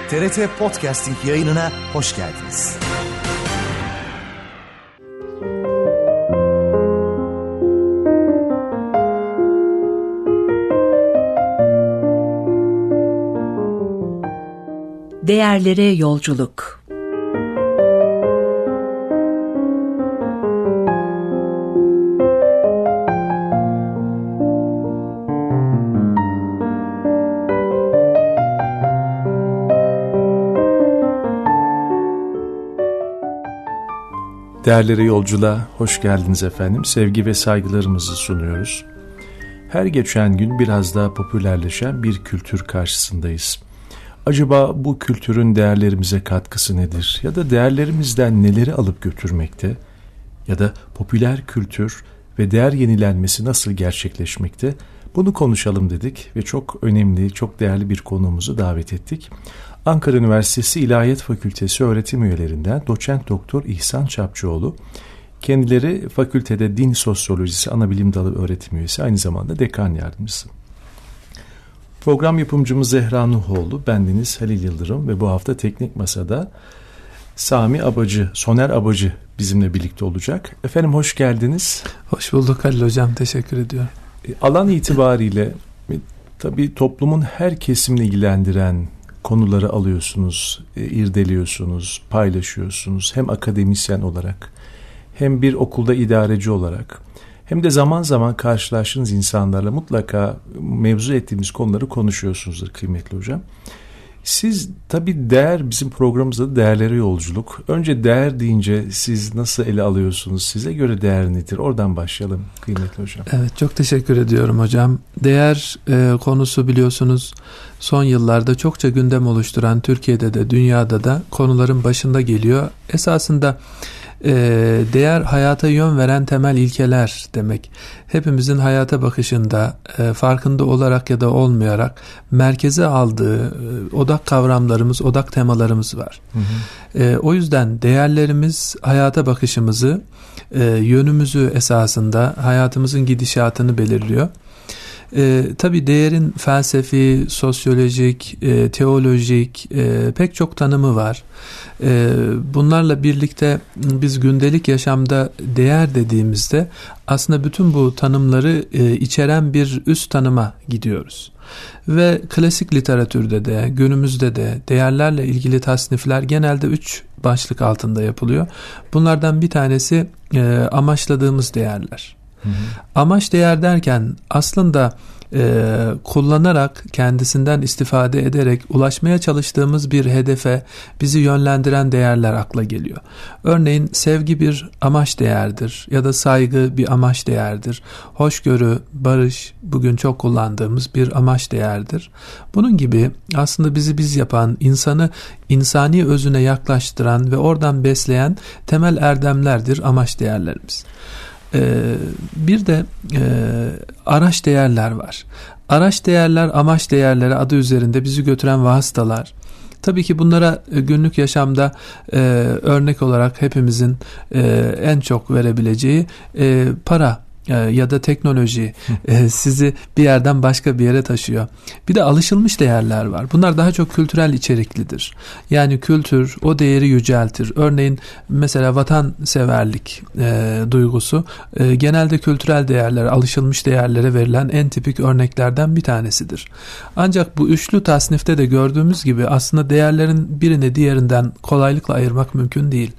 TRT Podcasting yayınına hoş geldiniz. Değerlere yolculuk. Değerlere yolculuğa hoş geldiniz efendim. Sevgi ve saygılarımızı sunuyoruz. Her geçen gün biraz daha popülerleşen bir kültür karşısındayız. Acaba bu kültürün değerlerimize katkısı nedir? Ya da değerlerimizden neleri alıp götürmekte? Ya da popüler kültür ve değer yenilenmesi nasıl gerçekleşmekte? Bunu konuşalım dedik ve çok önemli, çok değerli bir konuğumuzu davet ettik. Ankara Üniversitesi İlahiyat Fakültesi öğretim üyelerinden Doçent Doktor İhsan Çapçıoğlu. Kendileri fakültede Din Sosyolojisi Anabilim Dalı öğretim üyesi, aynı zamanda dekan yardımcısı. Program yapımcımız Zehra Nuhoğlu, bendeniz Halil Yıldırım ve bu hafta Teknik Masa'da Sami Abacı, Soner Abacı bizimle birlikte olacak. Efendim hoş geldiniz. Hoş bulduk Halil Hocam, teşekkür ediyorum. Alan itibariyle tabii toplumun her kesimini ilgilendiren konuları alıyorsunuz, irdeliyorsunuz, paylaşıyorsunuz. Hem akademisyen olarak, hem bir okulda idareci olarak, hem de zaman zaman karşılaştığınız insanlarla mutlaka mevzu ettiğimiz konuları konuşuyorsunuzdur kıymetli hocam. Siz tabii değer, bizim programımızda değerlere yolculuk. Önce değer deyince siz nasıl ele alıyorsunuz? Size göre değer nedir? Oradan başlayalım kıymetli hocam. Evet, çok teşekkür ediyorum hocam. Değer konusu biliyorsunuz son yıllarda çokça gündem oluşturan, Türkiye'de de dünyada da konuların başında geliyor. Esasında değer hayata yön veren temel ilkeler demek. Hepimizin hayata bakışında farkında olarak ya da olmayarak merkeze aldığı odak kavramlarımız, odak temalarımız var. Hı hı. O yüzden değerlerimiz hayata bakışımızı, yönümüzü esasında hayatımızın gidişatını belirliyor. Tabii değerin felsefi, sosyolojik, teolojik pek çok tanımı var. Bunlarla birlikte biz gündelik yaşamda değer dediğimizde aslında bütün bu tanımları içeren bir üst tanıma gidiyoruz. Ve klasik literatürde de günümüzde de değerlerle ilgili tasnifler genelde 3 başlık altında yapılıyor. Bunlardan bir tanesi amaçladığımız değerler. Hı hı. Amaç değer derken aslında kullanarak, kendisinden istifade ederek ulaşmaya çalıştığımız bir hedefe bizi yönlendiren değerler akla geliyor. Örneğin sevgi bir amaç değerdir ya da saygı bir amaç değerdir. Hoşgörü, barış bugün çok kullandığımız bir amaç değerdir. Bunun gibi aslında bizi biz yapan, insanı insani özüne yaklaştıran ve oradan besleyen temel erdemlerdir amaç değerlerimiz. Bir de araç değerler var. Araç değerler, amaç değerleri adı üzerinde bizi götüren vasıtalar. Tabii ki bunlara günlük yaşamda örnek olarak hepimizin en çok verebileceği para ya da teknoloji sizi bir yerden başka bir yere taşıyor. Bir de alışılmış değerler var. Bunlar daha çok kültürel içeriklidir. Yani kültür o değeri yüceltir. Örneğin mesela vatanseverlik duygusu genelde kültürel değerlere, alışılmış değerlere verilen en tipik örneklerden bir tanesidir. Ancak bu üçlü tasnifte de gördüğümüz gibi aslında değerlerin birini diğerinden kolaylıkla ayırmak mümkün değil.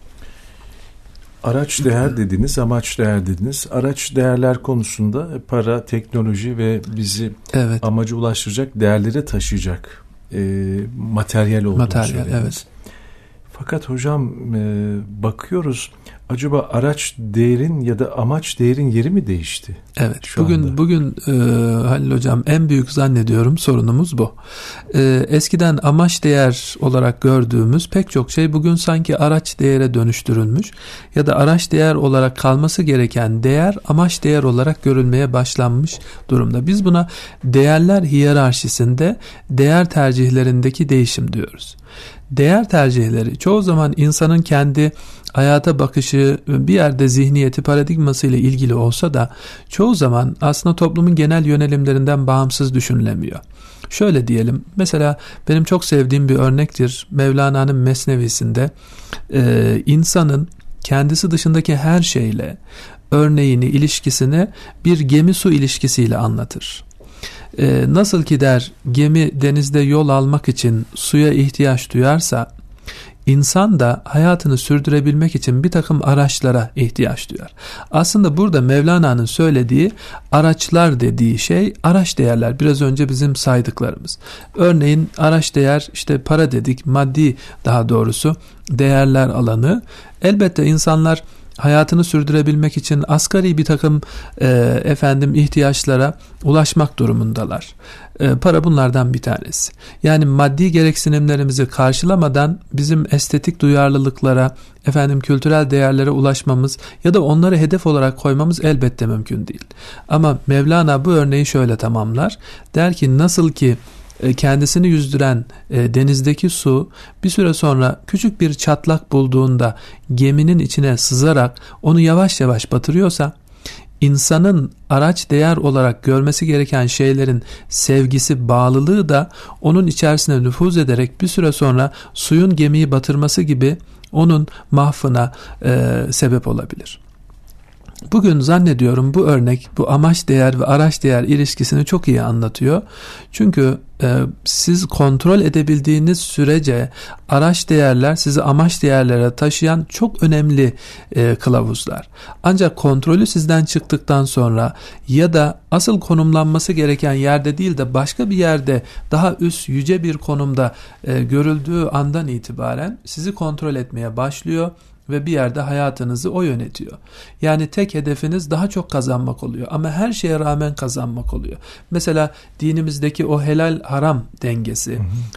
Araç değer dediniz, amaç değer dediniz. Araç değerler konusunda para, teknoloji ve bizi amaca ulaştıracak değerlere taşıyacak materyal olduğunu söylediniz. Evet. Fakat hocam bakıyoruz, acaba araç değerin ya da amaç değerin yeri mi değişti? Evet. Bugün Halil hocam en büyük zannediyorum sorunumuz bu. Eskiden amaç değer olarak gördüğümüz pek çok şey bugün sanki araç değere dönüştürülmüş ya da araç değer olarak kalması gereken değer amaç değer olarak görülmeye başlanmış durumda. Biz buna değerler hiyerarşisinde değer tercihlerindeki değişim diyoruz. Değer tercihleri çoğu zaman insanın kendi hayata bakışı, bir yerde zihniyeti, paradigması ile ilgili olsa da çoğu zaman aslında toplumun genel yönelimlerinden bağımsız düşünülemiyor. Şöyle diyelim, mesela benim çok sevdiğim bir örnektir. Mevlana'nın Mesnevisinde insanın kendisi dışındaki her şeyle örneğini, ilişkisini bir gemi su ilişkisiyle anlatır. Nasıl ki der, gemi denizde yol almak için suya ihtiyaç duyarsa, İnsan da hayatını sürdürebilmek için bir takım araçlara ihtiyaç duyar. Aslında burada Mevlana'nın söylediği araçlar dediği şey araç değerler. Biraz önce bizim saydıklarımız. Örneğin araç değer, işte para dedik, maddi daha doğrusu değerler alanı. Elbette insanlar hayatını sürdürebilmek için asgari bir takım ihtiyaçlara ulaşmak durumundalar. Para bunlardan bir tanesi. Yani maddi gereksinimlerimizi karşılamadan bizim estetik duyarlılıklara, kültürel değerlere ulaşmamız ya da onları hedef olarak koymamız elbette mümkün değil. Ama Mevlana bu örneği şöyle tamamlar. Der ki nasıl ki kendisini yüzdüren denizdeki su bir süre sonra küçük bir çatlak bulduğunda geminin içine sızarak onu yavaş yavaş batırıyorsa, insanın araç değer olarak görmesi gereken şeylerin sevgisi, bağlılığı da onun içerisine nüfuz ederek bir süre sonra suyun gemiyi batırması gibi onun mahvına sebep olabilir. Bugün zannediyorum bu örnek, bu amaç değer ve araç değer ilişkisini çok iyi anlatıyor. Çünkü siz kontrol edebildiğiniz sürece araç değerler sizi amaç değerlere taşıyan çok önemli kılavuzlar. Ancak kontrolü sizden çıktıktan sonra ya da asıl konumlanması gereken yerde değil de başka bir yerde daha üst, yüce bir konumda görüldüğü andan itibaren sizi kontrol etmeye başlıyor. Ve bir yerde hayatınızı o yönetiyor. Yani tek hedefiniz daha çok kazanmak oluyor. Ama her şeye rağmen kazanmak oluyor. Mesela dinimizdeki o helal haram dengesi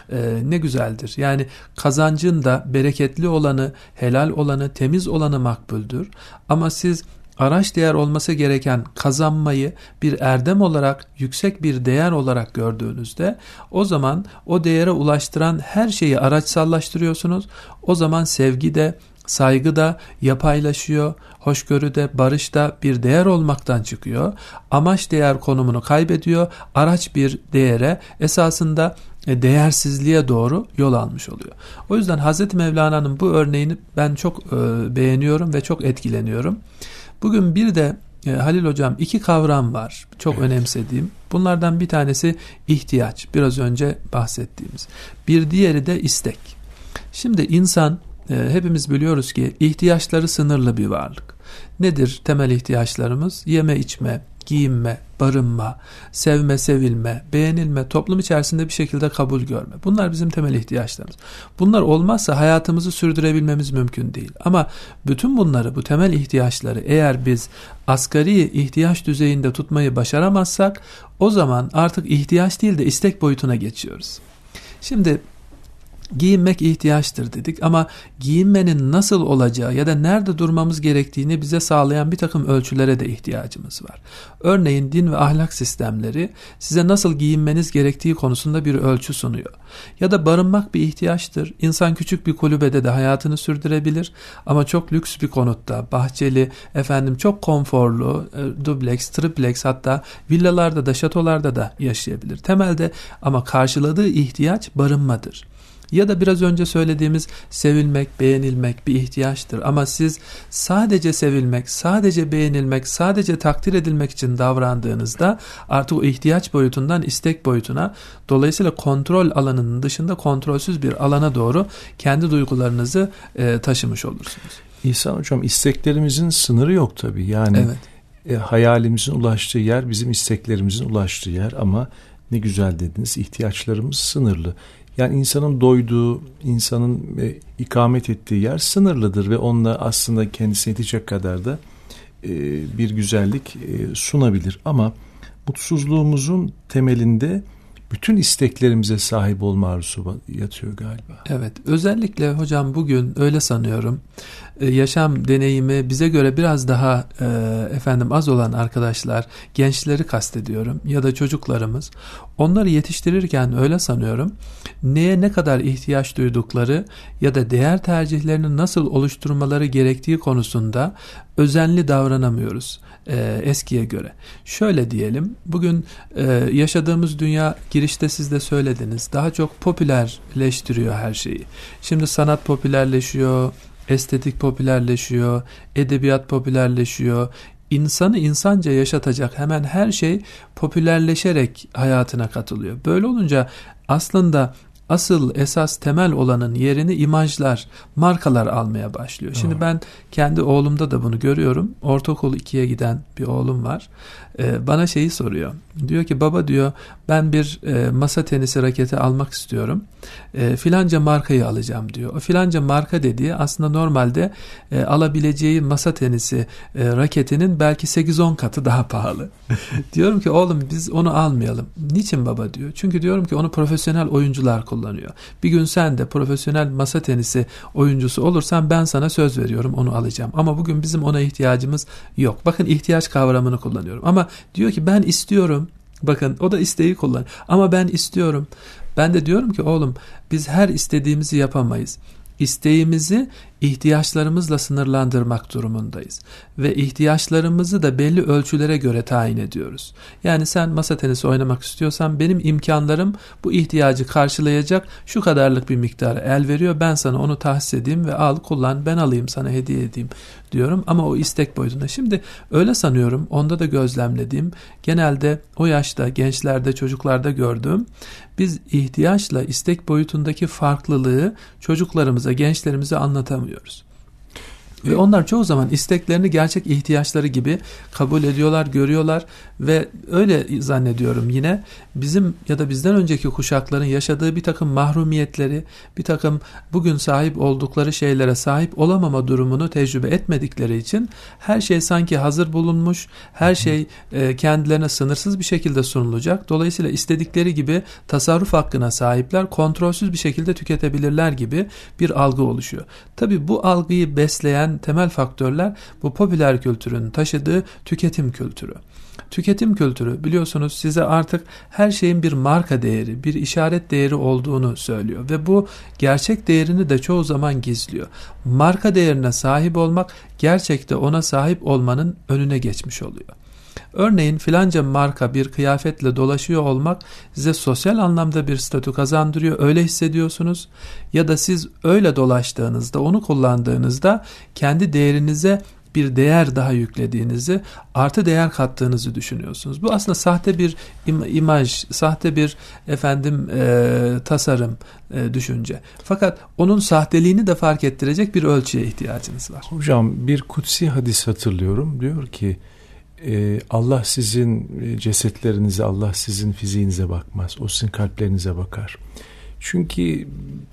ne güzeldir. Yani kazancın da bereketli olanı, helal olanı, temiz olanı makbuldür. Ama siz araç değer olması gereken kazanmayı bir erdem olarak, yüksek bir değer olarak gördüğünüzde o zaman o değere ulaştıran her şeyi araçsallaştırıyorsunuz. O zaman sevgi de, saygı da yapaylaşıyor, hoşgörü de, barış da bir değer olmaktan çıkıyor. Amaç değer konumunu kaybediyor, araç bir değere, esasında değersizliğe doğru yol almış oluyor. O yüzden Hazreti Mevlana'nın bu örneğini ben çok beğeniyorum ve çok etkileniyorum. Bugün bir de Halil Hocam 2 kavram var çok önemsediğim. Bunlardan bir tanesi ihtiyaç, biraz önce bahsettiğimiz. Bir diğeri de istek. Şimdi insan, hepimiz biliyoruz ki ihtiyaçları sınırlı bir varlık. Nedir temel ihtiyaçlarımız? Yeme, içme, giyinme, barınma, sevme, sevilme, beğenilme, toplum içerisinde bir şekilde kabul görme. Bunlar bizim temel ihtiyaçlarımız. Bunlar olmazsa hayatımızı sürdürebilmemiz mümkün değil. Ama bütün bunları, bu temel ihtiyaçları eğer biz asgari ihtiyaç düzeyinde tutmayı başaramazsak, o zaman artık ihtiyaç değil de istek boyutuna geçiyoruz. Şimdi giyinmek ihtiyaçtır dedik ama giyinmenin nasıl olacağı ya da nerede durmamız gerektiğini bize sağlayan bir takım ölçülere de ihtiyacımız var. Örneğin din ve ahlak sistemleri size nasıl giyinmeniz gerektiği konusunda bir ölçü sunuyor. Ya da barınmak bir ihtiyaçtır. İnsan küçük bir kulübede de hayatını sürdürebilir ama çok lüks bir konutta, bahçeli, çok konforlu, dubleks, tripleks, hatta villalarda da, şatolarda da yaşayabilir. Temelde ama karşıladığı ihtiyaç barınmadır. Ya da biraz önce söylediğimiz sevilmek, beğenilmek bir ihtiyaçtır. Ama siz sadece sevilmek, sadece beğenilmek, sadece takdir edilmek için davrandığınızda artık o ihtiyaç boyutundan istek boyutuna, dolayısıyla kontrol alanının dışında kontrolsüz bir alana doğru kendi duygularınızı taşımış olursunuz. İhsan Hocam, isteklerimizin sınırı yok tabii. Yani hayalimizin ulaştığı yer bizim isteklerimizin ulaştığı yer ama ne güzel dediniz, ihtiyaçlarımız sınırlı. Yani insanın doyduğu, insanın ikamet ettiği yer sınırlıdır ve onunla aslında kendisine yetecek kadar da bir güzellik sunabilir. Ama mutsuzluğumuzun temelinde bütün isteklerimize sahip olma arzusu yatıyor galiba. Evet, özellikle hocam bugün öyle sanıyorum. Yaşam deneyimi bize göre biraz daha az olan arkadaşlar, gençleri kastediyorum ya da çocuklarımız, onları yetiştirirken öyle sanıyorum, neye ne kadar ihtiyaç duydukları ya da değer tercihlerini nasıl oluşturmaları gerektiği konusunda özenli davranamıyoruz eskiye göre. Şöyle diyelim, bugün yaşadığımız dünya girişte siz de söylediniz, daha çok popülerleştiriyor her şeyi. Şimdi sanat popülerleşiyor, estetik popülerleşiyor, edebiyat popülerleşiyor. İnsanı insanca yaşatacak hemen her şey popülerleşerek hayatına katılıyor. Böyle olunca aslında asıl esas temel olanın yerini imajlar, markalar almaya başlıyor. Şimdi ben kendi oğlumda da bunu görüyorum. Ortaokul 2'ye giden bir oğlum var. Bana şeyi soruyor. Diyor ki baba diyor, ben bir masa tenisi raketi almak istiyorum. Filanca markayı alacağım diyor. O filanca marka dediği aslında normalde alabileceği masa tenisi raketinin belki 8-10 katı daha pahalı. Diyorum ki oğlum biz onu almayalım. Niçin baba diyor. Çünkü diyorum ki onu profesyonel oyuncular kullanıyor. Bir gün sen de profesyonel masa tenisi oyuncusu olursan ben sana söz veriyorum onu alacağım. Ama bugün bizim ona ihtiyacımız yok. Bakın ihtiyaç kavramını kullanıyorum. Ama diyor ki ben istiyorum. Bakın o da isteği kullanıyor. Ama ben istiyorum. Ben de diyorum ki oğlum biz her istediğimizi yapamayız. İsteğimizi ihtiyaçlarımızla sınırlandırmak durumundayız. Ve ihtiyaçlarımızı da belli ölçülere göre tayin ediyoruz. Yani sen masa tenisi oynamak istiyorsan benim imkanlarım bu ihtiyacı karşılayacak şu kadarlık bir miktarı el veriyor. Ben sana onu tahsis edeyim ve al kullan, ben alayım sana hediye edeyim diyorum. Ama o istek boyutunda. Şimdi öyle sanıyorum, onda da gözlemlediğim, genelde o yaşta gençlerde, çocuklarda gördüğüm, biz ihtiyaçla istek boyutundaki farklılığı çocuklarımıza, gençlerimize anlatamıyoruz. Ve onlar çoğu zaman isteklerini gerçek ihtiyaçları gibi kabul ediyorlar, görüyorlar ve öyle zannediyorum yine bizim ya da bizden önceki kuşakların yaşadığı bir takım mahrumiyetleri, bir takım bugün sahip oldukları şeylere sahip olamama durumunu tecrübe etmedikleri için her şey sanki hazır bulunmuş, her şey kendilerine sınırsız bir şekilde sunulacak. Dolayısıyla istedikleri gibi tasarruf hakkına sahipler, kontrolsüz bir şekilde tüketebilirler gibi bir algı oluşuyor. Tabii bu algıyı besleyen temel faktörler bu popüler kültürün taşıdığı tüketim kültürü. Tüketim kültürü biliyorsunuz size artık her şeyin bir marka değeri, bir işaret değeri olduğunu söylüyor ve bu gerçek değerini de çoğu zaman gizliyor. Marka değerine sahip olmak gerçekte ona sahip olmanın önüne geçmiş oluyor. Örneğin filanca marka bir kıyafetle dolaşıyor olmak size sosyal anlamda bir statü kazandırıyor, öyle hissediyorsunuz. Ya da siz öyle dolaştığınızda, onu kullandığınızda kendi değerinize bir değer daha yüklediğinizi, artı değer kattığınızı düşünüyorsunuz. Bu aslında sahte bir imaj, sahte bir tasarım, düşünce. Fakat onun sahteliğini de fark ettirecek bir ölçüye ihtiyacınız var. Hocam bir kutsi hadis hatırlıyorum. Diyor ki Allah sizin cesetlerinize, Allah sizin fiziğinize bakmaz. O sizin kalplerinize bakar. Çünkü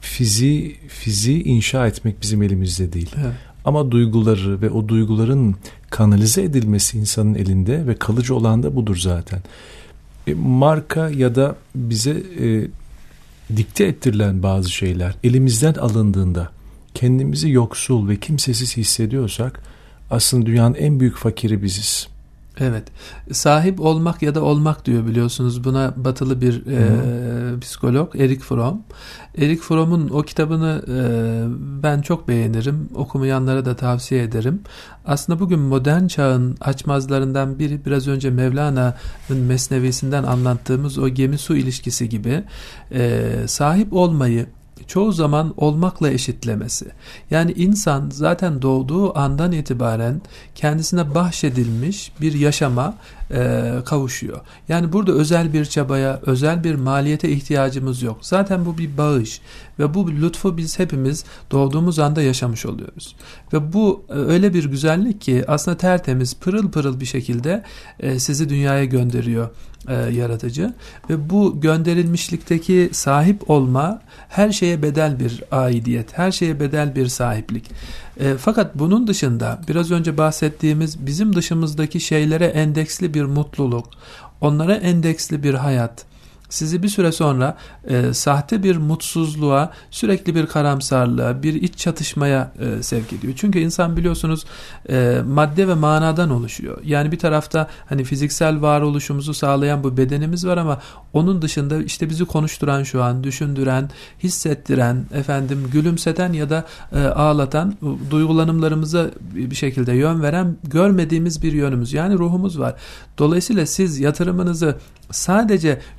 fiziği inşa etmek bizim elimizde değil. Evet. Ama duyguları ve o duyguların kanalize edilmesi insanın elinde ve kalıcı olan da budur zaten. Marka ya da bize dikte ettirilen bazı şeyler elimizden alındığında kendimizi yoksul ve kimsesiz hissediyorsak aslında dünyanın en büyük fakiri biziz. Evet. Sahip olmak ya da olmak diyor biliyorsunuz. Buna batılı bir psikolog Erich Fromm. Erich Fromm'un o kitabını ben çok beğenirim. Okumayanlara da tavsiye ederim. Aslında bugün modern çağın açmazlarından biri biraz önce Mevlana'nın Mesnevisinden anlattığımız o gemi su ilişkisi gibi sahip olmayı çoğu zaman olmakla eşitlemesi. Yani insan zaten doğduğu andan itibaren kendisine bahşedilmiş bir yaşama kavuşuyor. Yani burada özel bir çabaya, özel bir maliyete ihtiyacımız yok. Zaten bu bir bağış ve bu lütfu biz hepimiz doğduğumuz anda yaşamış oluyoruz. Ve bu öyle bir güzellik ki aslında tertemiz, pırıl pırıl bir şekilde sizi dünyaya gönderiyor yaratıcı ve bu gönderilmişlikteki sahip olma her şeye bedel bir aidiyet, her şeye bedel bir sahiplik. Fakat bunun dışında biraz önce bahsettiğimiz bizim dışımızdaki şeylere endeksli bir mutluluk, onlara endeksli bir hayat sizi bir süre sonra sahte bir mutsuzluğa, sürekli bir karamsarlığa, bir iç çatışmaya sevk ediyor. Çünkü insan biliyorsunuz madde ve manadan oluşuyor. Yani bir tarafta hani fiziksel varoluşumuzu sağlayan bu bedenimiz var ama onun dışında işte bizi konuşturan şu an, düşündüren, hissettiren, gülümseten ya da ağlatan, duygulanımlarımıza bir şekilde yön veren görmediğimiz bir yönümüz. Yani ruhumuz var. Dolayısıyla siz yatırımınızı sadece görünen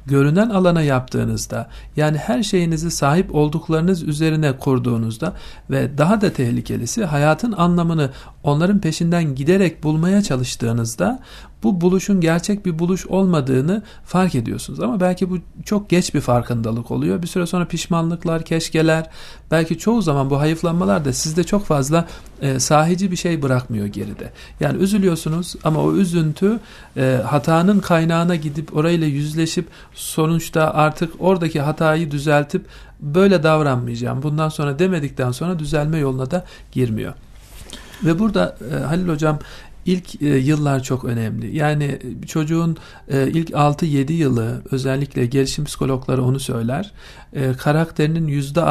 güven alana yaptığınızda, yani her şeyinizi sahip olduklarınız üzerine kurduğunuzda ve daha da tehlikelisi hayatın anlamını onların peşinden giderek bulmaya çalıştığınızda bu buluşun gerçek bir buluş olmadığını fark ediyorsunuz. Ama belki bu çok geç bir farkındalık oluyor. Bir süre sonra pişmanlıklar, keşkeler, belki çoğu zaman bu hayıflanmalar da sizde çok fazla sahici bir şey bırakmıyor geride. Yani üzülüyorsunuz ama o üzüntü hatanın kaynağına gidip orayla yüzleşip sonuçta artık oradaki hatayı düzeltip böyle davranmayacağım, bundan sonra demedikten sonra düzelme yoluna da girmiyor. Ve burada Halil Hocam, İlk yıllar çok önemli. Yani çocuğun ilk 6-7 yılı, özellikle gelişim psikologları onu söyler, karakterinin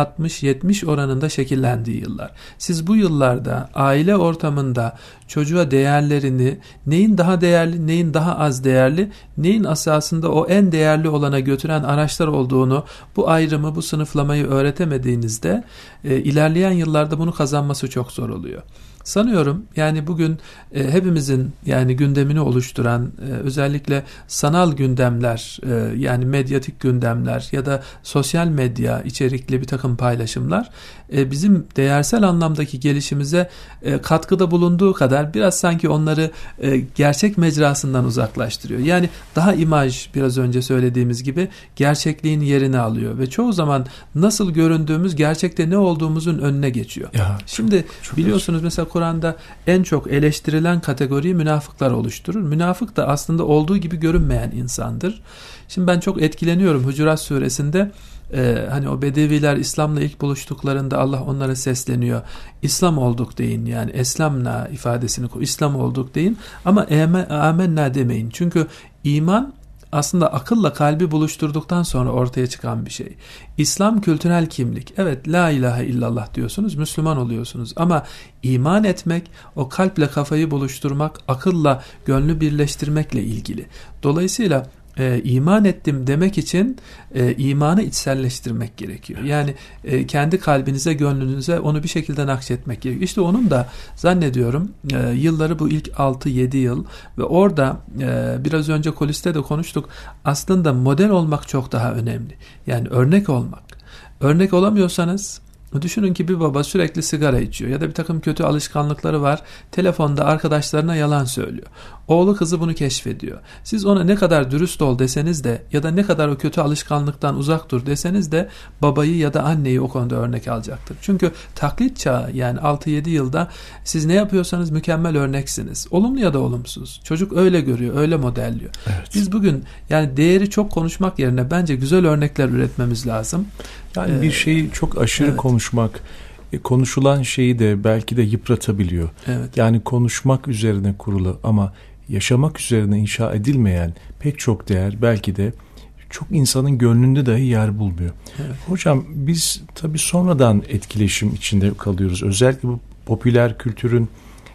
%60-70 oranında şekillendiği yıllar. Siz bu yıllarda aile ortamında çocuğa değerlerini, neyin daha değerli, neyin daha az değerli, neyin esasında o en değerli olana götüren araçlar olduğunu, bu ayrımı, bu sınıflamayı öğretemediğinizde ilerleyen yıllarda bunu kazanması çok zor oluyor. Sanıyorum yani bugün hepimizin yani gündemini oluşturan özellikle sanal gündemler, yani medyatik gündemler ya da sosyal medya içerikli bir takım paylaşımlar bizim değersel anlamdaki gelişimize katkıda bulunduğu kadar biraz sanki onları gerçek mecrasından uzaklaştırıyor. Yani daha imaj, biraz önce söylediğimiz gibi, gerçekliğin yerini alıyor ve çoğu zaman nasıl göründüğümüz gerçekte ne olduğumuzun önüne geçiyor. Ya, şimdi çok biliyorsunuz mesela Kur'an'da en çok eleştirilen kategoriyi münafıklar oluşturur. Münafık da aslında olduğu gibi görünmeyen insandır. Şimdi ben çok etkileniyorum Hucurat suresinde. Hani o Bedeviler İslam'la ilk buluştuklarında Allah onlara sesleniyor. İslam olduk deyin, yani eslamna ifadesini koy. İslam olduk deyin ama amenna demeyin. Çünkü iman aslında akılla kalbi buluşturduktan sonra ortaya çıkan bir şey. İslam kültürel kimlik. Evet, la ilahe illallah diyorsunuz, Müslüman oluyorsunuz. Ama iman etmek, o kalple kafayı buluşturmak, akılla gönlü birleştirmekle ilgili. Dolayısıyla iman ettim demek için imanı içselleştirmek gerekiyor. Yani kendi kalbinize, gönlünüze onu bir şekilde nakşetmek gerekiyor. İşte onun da zannediyorum yılları bu ilk 6-7 yıl ve orada biraz önce kuliste de konuştuk. Aslında model olmak çok daha önemli. Yani örnek olmak. Örnek olamıyorsanız, düşünün ki bir baba sürekli sigara içiyor ya da bir takım kötü alışkanlıkları var. Telefonda arkadaşlarına yalan söylüyor. Oğlu kızı bunu keşfediyor. Siz ona ne kadar dürüst ol deseniz de ya da ne kadar o kötü alışkanlıktan uzak dur deseniz de babayı ya da anneyi o konuda örnek alacaktır. Çünkü taklit çağı, yani 6-7 yılda siz ne yapıyorsanız mükemmel örneksiniz. Olumlu ya da olumsuz. Çocuk öyle görüyor, öyle modelliyor. Evet. Biz bugün yani değeri çok konuşmak yerine bence güzel örnekler üretmemiz lazım. Yani bir şeyi çok aşırı konuşmak, konuşulan şeyi de belki de yıpratabiliyor. Evet. Yani konuşmak üzerine kurulu ama yaşamak üzerine inşa edilmeyen pek çok değer belki de çok insanın gönlünde dahi yer bulmuyor. Evet. Hocam biz tabii sonradan etkileşim içinde kalıyoruz. Özellikle bu popüler kültürün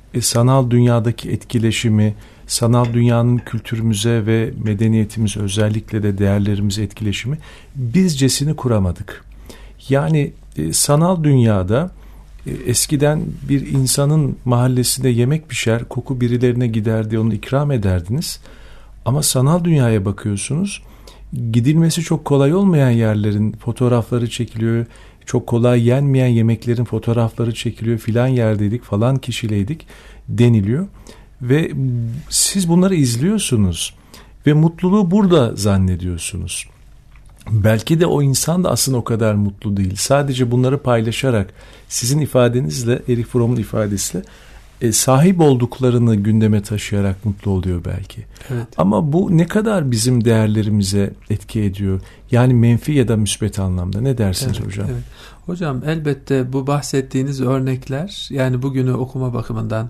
sanal dünyadaki etkileşimi, sanal dünyanın kültürümüze ve medeniyetimize, özellikle de değerlerimize etkileşimi bizcesini kuramadık. Yani sanal dünyada eskiden bir insanın mahallesinde yemek pişer, koku birilerine giderdi, onu ikram ederdiniz. Ama sanal dünyaya bakıyorsunuz, gidilmesi çok kolay olmayan yerlerin fotoğrafları çekiliyor, çok kolay yenmeyen yemeklerin fotoğrafları çekiliyor, filan yerdeydik, falan kişileydik deniliyor. Ve siz bunları izliyorsunuz ve mutluluğu burada zannediyorsunuz. Belki de o insan da aslında o kadar mutlu değil. Sadece bunları paylaşarak, sizin ifadenizle, Erich Fromm'un ifadesiyle sahip olduklarını gündeme taşıyarak mutlu oluyor belki. Evet. Ama bu ne kadar bizim değerlerimize etki ediyor? Yani menfi ya da müsbet anlamda. Ne dersiniz hocam? Evet. Hocam elbette bu bahsettiğiniz örnekler, yani bugünü okuma bakımından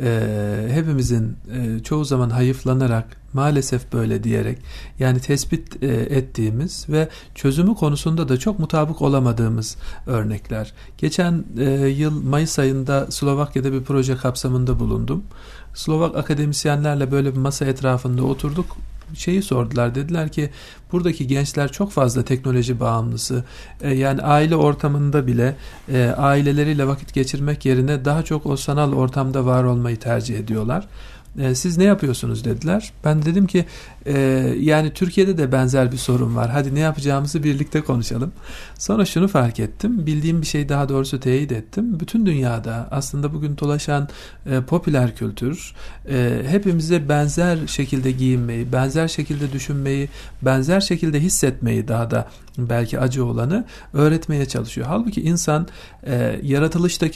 hepimizin çoğu zaman hayıflanarak, maalesef böyle diyerek, yani tespit ettiğimiz ve çözümü konusunda da çok mutabık olamadığımız örnekler. Geçen yıl Mayıs ayında Slovakya'da bir proje kapsamında bulundum. Slovak akademisyenlerle böyle bir masa etrafında oturduk. Şeyi sordular, dediler ki buradaki gençler çok fazla teknoloji bağımlısı, yani aile ortamında bile aileleriyle vakit geçirmek yerine daha çok o sanal ortamda var olmayı tercih ediyorlar. Siz ne yapıyorsunuz dediler. Ben dedim ki yani Türkiye'de de benzer bir sorun var. Hadi ne yapacağımızı birlikte konuşalım. Sonra şunu fark ettim. Bildiğim bir şey, daha doğrusu teyit ettim. Bütün dünyada aslında bugün dolaşan popüler kültür hepimize benzer şekilde giyinmeyi, benzer şekilde düşünmeyi, benzer şekilde hissetmeyi, daha da belki acı olanı öğretmeye çalışıyor. Halbuki insan yaratılıştaki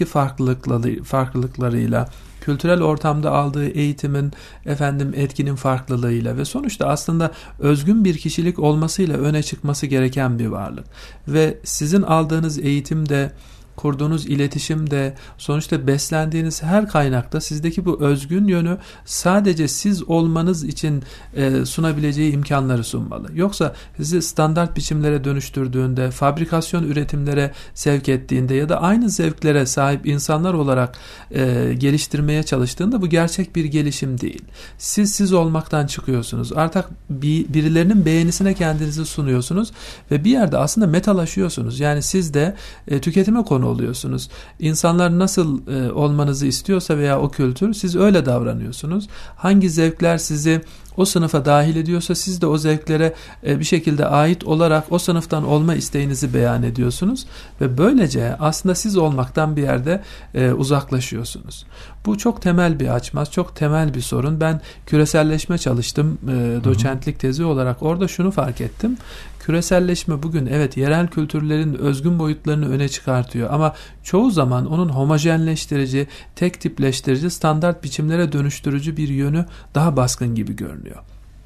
farklılıklarıyla, kültürel ortamda aldığı eğitimin, etkinin farklılığıyla ve sonuçta aslında özgün bir kişilik olmasıyla öne çıkması gereken bir varlık. Ve sizin aldığınız eğitimde, kurduğunuz iletişimde, sonuçta beslendiğiniz her kaynakta sizdeki bu özgün yönü sadece siz olmanız için sunabileceği imkanları sunmalı. Yoksa sizi standart biçimlere dönüştürdüğünde, fabrikasyon üretimlere sevk ettiğinde ya da aynı zevklere sahip insanlar olarak geliştirmeye çalıştığında bu gerçek bir gelişim değil. Siz olmaktan çıkıyorsunuz. Artık birilerinin beğenisine kendinizi sunuyorsunuz ve bir yerde aslında metalaşıyorsunuz. Yani siz de tüketime konu oluyorsunuz. İnsanlar nasıl olmanızı istiyorsa veya o kültür, siz öyle davranıyorsunuz. Hangi zevkler sizi o sınıfa dahil ediyorsa siz de o zevklere bir şekilde ait olarak o sınıftan olma isteğinizi beyan ediyorsunuz ve böylece aslında siz olmaktan bir yerde uzaklaşıyorsunuz. Bu çok temel bir açmaz, çok temel bir sorun. Ben küreselleşme çalıştım doçentlik tezi olarak. Orada şunu fark ettim. Küreselleşme bugün evet yerel kültürlerin özgün boyutlarını öne çıkartıyor ama çoğu zaman onun homojenleştirici, tek tipleştirici, standart biçimlere dönüştürücü bir yönü daha baskın gibi görünüyor.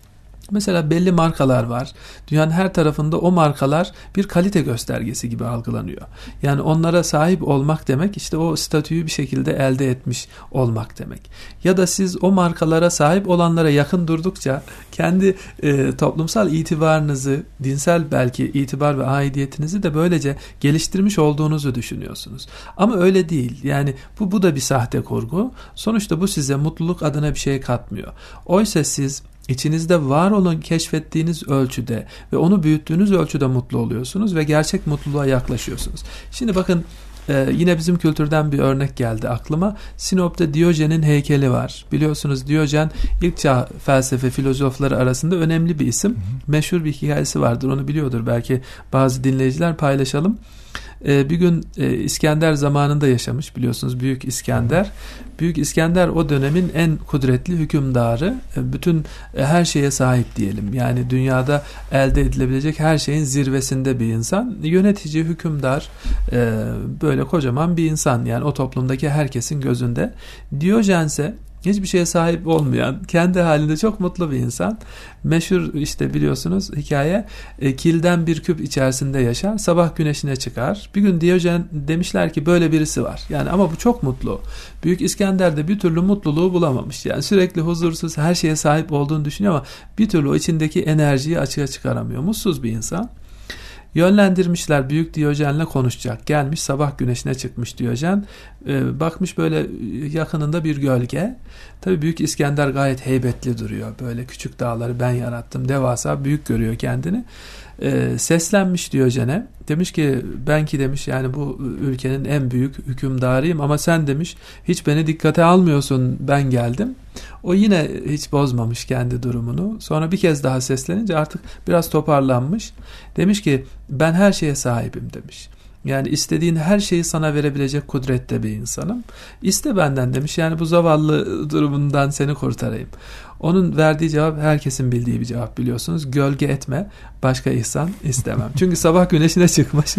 Mesela belli markalar var. Dünyanın her tarafında o markalar bir kalite göstergesi gibi algılanıyor. Yani onlara sahip olmak demek işte o statüyü bir şekilde elde etmiş olmak demek. Ya da siz o markalara sahip olanlara yakın durdukça kendi toplumsal itibarınızı, dinsel belki itibar ve aidiyetinizi de böylece geliştirmiş olduğunuzu düşünüyorsunuz. Ama öyle değil. Yani bu da bir sahte kurgu. Sonuçta bu size mutluluk adına bir şey katmıyor. Oysa siz İçinizde var olan keşfettiğiniz ölçüde ve onu büyüttüğünüz ölçüde mutlu oluyorsunuz ve gerçek mutluluğa yaklaşıyorsunuz. Şimdi bakın yine bizim kültürden bir örnek geldi aklıma. Sinop'ta Diyojen'in heykeli var. Biliyorsunuz Diyojen ilk çağ felsefe filozofları arasında önemli bir isim. Meşhur bir hikayesi vardır. Onu biliyordur belki bazı dinleyiciler, paylaşalım. Bir gün İskender zamanında yaşamış, biliyorsunuz Büyük İskender. Büyük İskender o dönemin en kudretli hükümdarı. Bütün her şeye sahip diyelim. Yani dünyada elde edilebilecek her şeyin zirvesinde bir insan. Yönetici, hükümdar, böyle kocaman bir insan. Yani o toplumdaki herkesin gözünde. Diyojen ise hiçbir şeye sahip olmayan, kendi halinde çok mutlu bir insan. Meşhur işte biliyorsunuz hikaye, kilden bir küp içerisinde yaşar, sabah güneşine çıkar. Bir gün Diyojen demişler ki böyle birisi var. Yani ama bu çok mutlu. Büyük İskender de bir türlü mutluluğu bulamamış. Yani sürekli huzursuz, her şeye sahip olduğunu düşünüyor ama bir türlü o içindeki enerjiyi açığa çıkaramıyor. Mutsuz bir insan. Yönlendirmişler, Büyük Diyojen'le konuşacak. Gelmiş, sabah güneşine çıkmış Diyojen. Bakmış böyle yakınında bir gölge. Tabii Büyük İskender gayet heybetli duruyor. Böyle küçük dağları ben yarattım. Devasa, büyük görüyor kendini. Seslenmiş Diyojen'e. Demiş ki ben ki demiş yani bu ülkenin en büyük hükümdarıyım ama sen demiş hiç beni dikkate almıyorsun, ben geldim. O yine hiç bozmamış kendi durumunu. Sonra bir kez daha seslenince artık biraz toparlanmış. Demiş ki ben her şeye sahibim demiş. Yani istediğin her şeyi sana verebilecek kudrette bir insanım. İste benden demiş. Yani bu zavallı durumundan seni kurtarayım. Onun verdiği cevap herkesin bildiği bir cevap, biliyorsunuz. Gölge etme, başka ihsan istemem. Çünkü sabah güneşine çıkmış.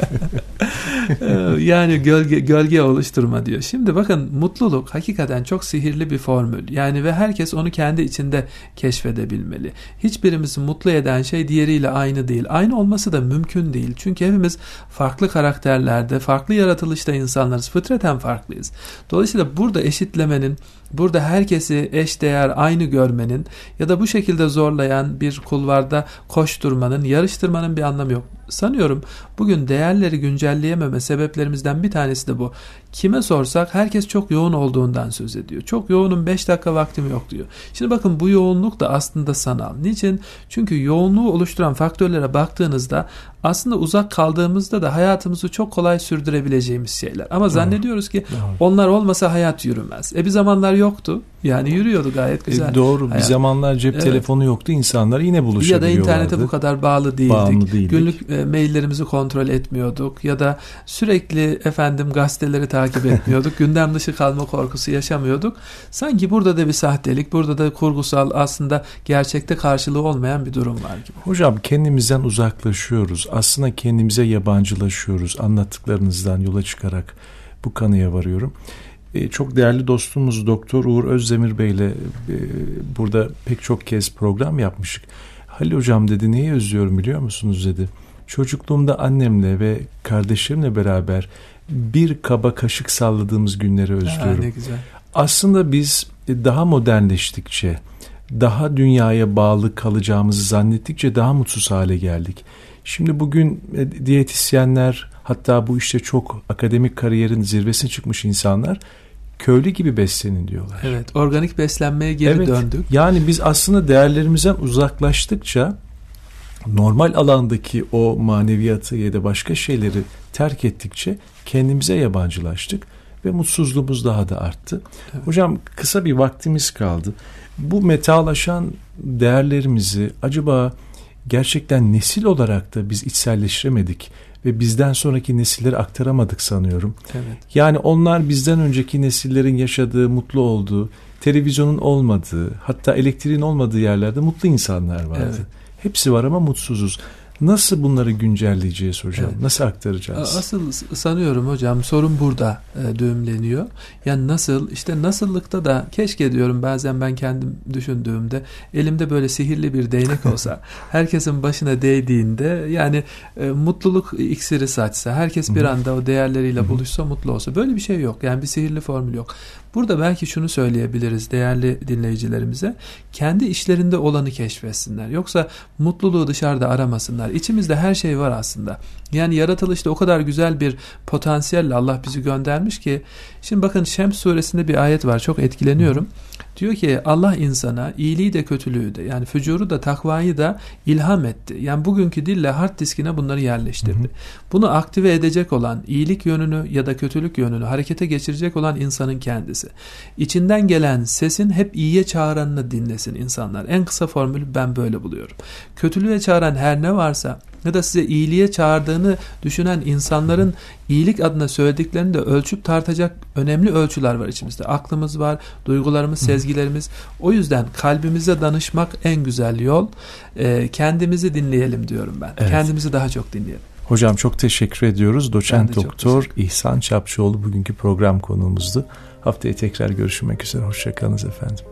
Yani gölge oluşturma diyor. Şimdi bakın, mutluluk hakikaten çok sihirli bir formül. Yani ve herkes onu kendi içinde keşfedebilmeli. Hiçbirimizi mutlu eden şey diğeriyle aynı değil. Aynı olması da mümkün değil. Çünkü hepimiz farklı karakterlerde, farklı yaratılışta insanlarız. Fıtraten farklıyız. Dolayısıyla burada eşitlemenin, burada herkesi eşdeğer, aynı görmenin ya da bu şekilde zorlayan bir kulvarda koşturmanın, yarıştırmanın bir anlamı yok. Sanıyorum bugün değerleri güncelleyememe sebeplerimizden bir tanesi de bu. Kime sorsak herkes çok yoğun olduğundan söz ediyor. Çok yoğunum, 5 dakika vaktim yok diyor. Şimdi bakın, bu yoğunluk da aslında sanal. Niçin? Çünkü yoğunluğu oluşturan faktörlere baktığınızda aslında uzak kaldığımızda da hayatımızı çok kolay sürdürebileceğimiz şeyler. Ama zannediyoruz ki onlar olmasa hayat yürümez. Bir zamanlar yoktu. Yani yürüyordu gayet güzel. Doğru. Bir zamanlar cep telefonu yoktu. İnsanlar yine buluşabiliyorlardı. Ya da internete bu kadar bağlı değildik. Günlük maillerimizi kontrol etmiyorduk. Ya da sürekli gazeteleri takip etmiyorduk. Gündem dışı kalma korkusu yaşamıyorduk. Sanki burada da bir sahtelik, burada da kurgusal, aslında gerçekte karşılığı olmayan bir durum var gibi. Hocam kendimizden uzaklaşıyoruz. Aslında kendimize yabancılaşıyoruz. Anlattıklarınızdan yola çıkarak bu kanıya varıyorum. Çok değerli dostumuz Doktor Uğur Özdemir Bey ile burada pek çok kez program yapmıştık. Halil Hocam dedi, neyi özlüyorum biliyor musunuz dedi. Çocukluğumda annemle ve kardeşlerimle beraber bir kaba kaşık salladığımız günleri özlüyorum. Ne güzel. Aslında biz daha modernleştikçe, daha dünyaya bağlı kalacağımızı zannettikçe daha mutsuz hale geldik. Şimdi bugün diyetisyenler, hatta bu işte çok akademik kariyerin zirvesine çıkmış insanlar köylü gibi beslenin diyorlar. Evet, organik beslenmeye geri döndük. Yani biz aslında değerlerimizden uzaklaştıkça, normal alandaki o maneviyatı ya da başka şeyleri terk ettikçe kendimize yabancılaştık ve mutsuzluğumuz daha da arttı. Evet. Hocam kısa bir vaktimiz kaldı. Bu metalaşan değerlerimizi acaba gerçekten nesil olarak da biz içselleştiremedik ve bizden sonraki nesillere aktaramadık sanıyorum. Evet. Yani onlar bizden önceki nesillerin yaşadığı, mutlu olduğu, televizyonun olmadığı, hatta elektriğin olmadığı yerlerde mutlu insanlar vardı. Evet. Hepsi var ama mutsuzuz. Nasıl bunları güncelleyeceğiz hocam? Evet. Nasıl aktaracağız? Asıl sanıyorum hocam sorun burada düğümleniyor. Yani nasıllıkta da keşke diyorum bazen ben kendim düşündüğümde elimde böyle sihirli bir değnek olsa herkesin başına değdiğinde yani mutluluk iksiri saçsa, herkes bir anda o değerleriyle buluşsa, mutlu olsa. Böyle bir şey yok. Yani bir sihirli formül yok. Burada belki şunu söyleyebiliriz değerli dinleyicilerimize. Kendi işlerinde olanı keşfetsinler. Yoksa mutluluğu dışarıda aramasınlar. İçimizde her şey var aslında. Yani yaratılışta o kadar güzel bir potansiyelle Allah bizi göndermiş ki. Şimdi bakın Şems suresinde bir ayet var. Çok etkileniyorum. Diyor ki Allah insana iyiliği de kötülüğü de, yani fücuru da takvayı da ilham etti. Yani bugünkü dille hard diskine bunları yerleştirdi. Bunu aktive edecek olan, iyilik yönünü ya da kötülük yönünü harekete geçirecek olan insanın kendisi. İçinden gelen sesin hep iyiye çağıranını dinlesin insanlar. En kısa formülü ben böyle buluyorum. Kötülüğe çağıran her ne varsa ya da size iyiliğe çağırdığını düşünen insanların iyilik adına söylediklerini de ölçüp tartacak önemli ölçüler var içimizde. Aklımız var, duygularımız, sezgilerimiz. O yüzden kalbimize danışmak en güzel yol. Kendimizi dinleyelim diyorum ben. Evet. Kendimizi daha çok dinleyelim. Hocam çok teşekkür ediyoruz. Doçent Doktor İhsan Çapçıoğlu bugünkü program konuğumuzdu. Haftaya tekrar görüşmek üzere. Hoşçakalınız efendim.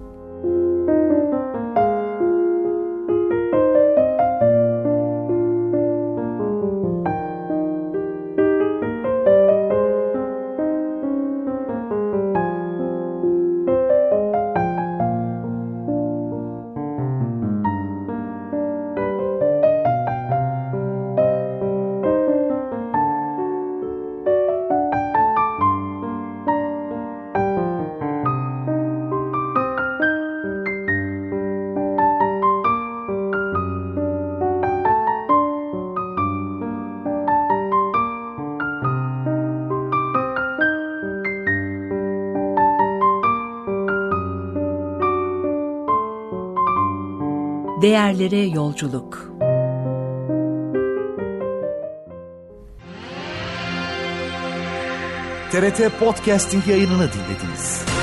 Değerlere yolculuk. TRT Podcasting yayınını dinlediniz.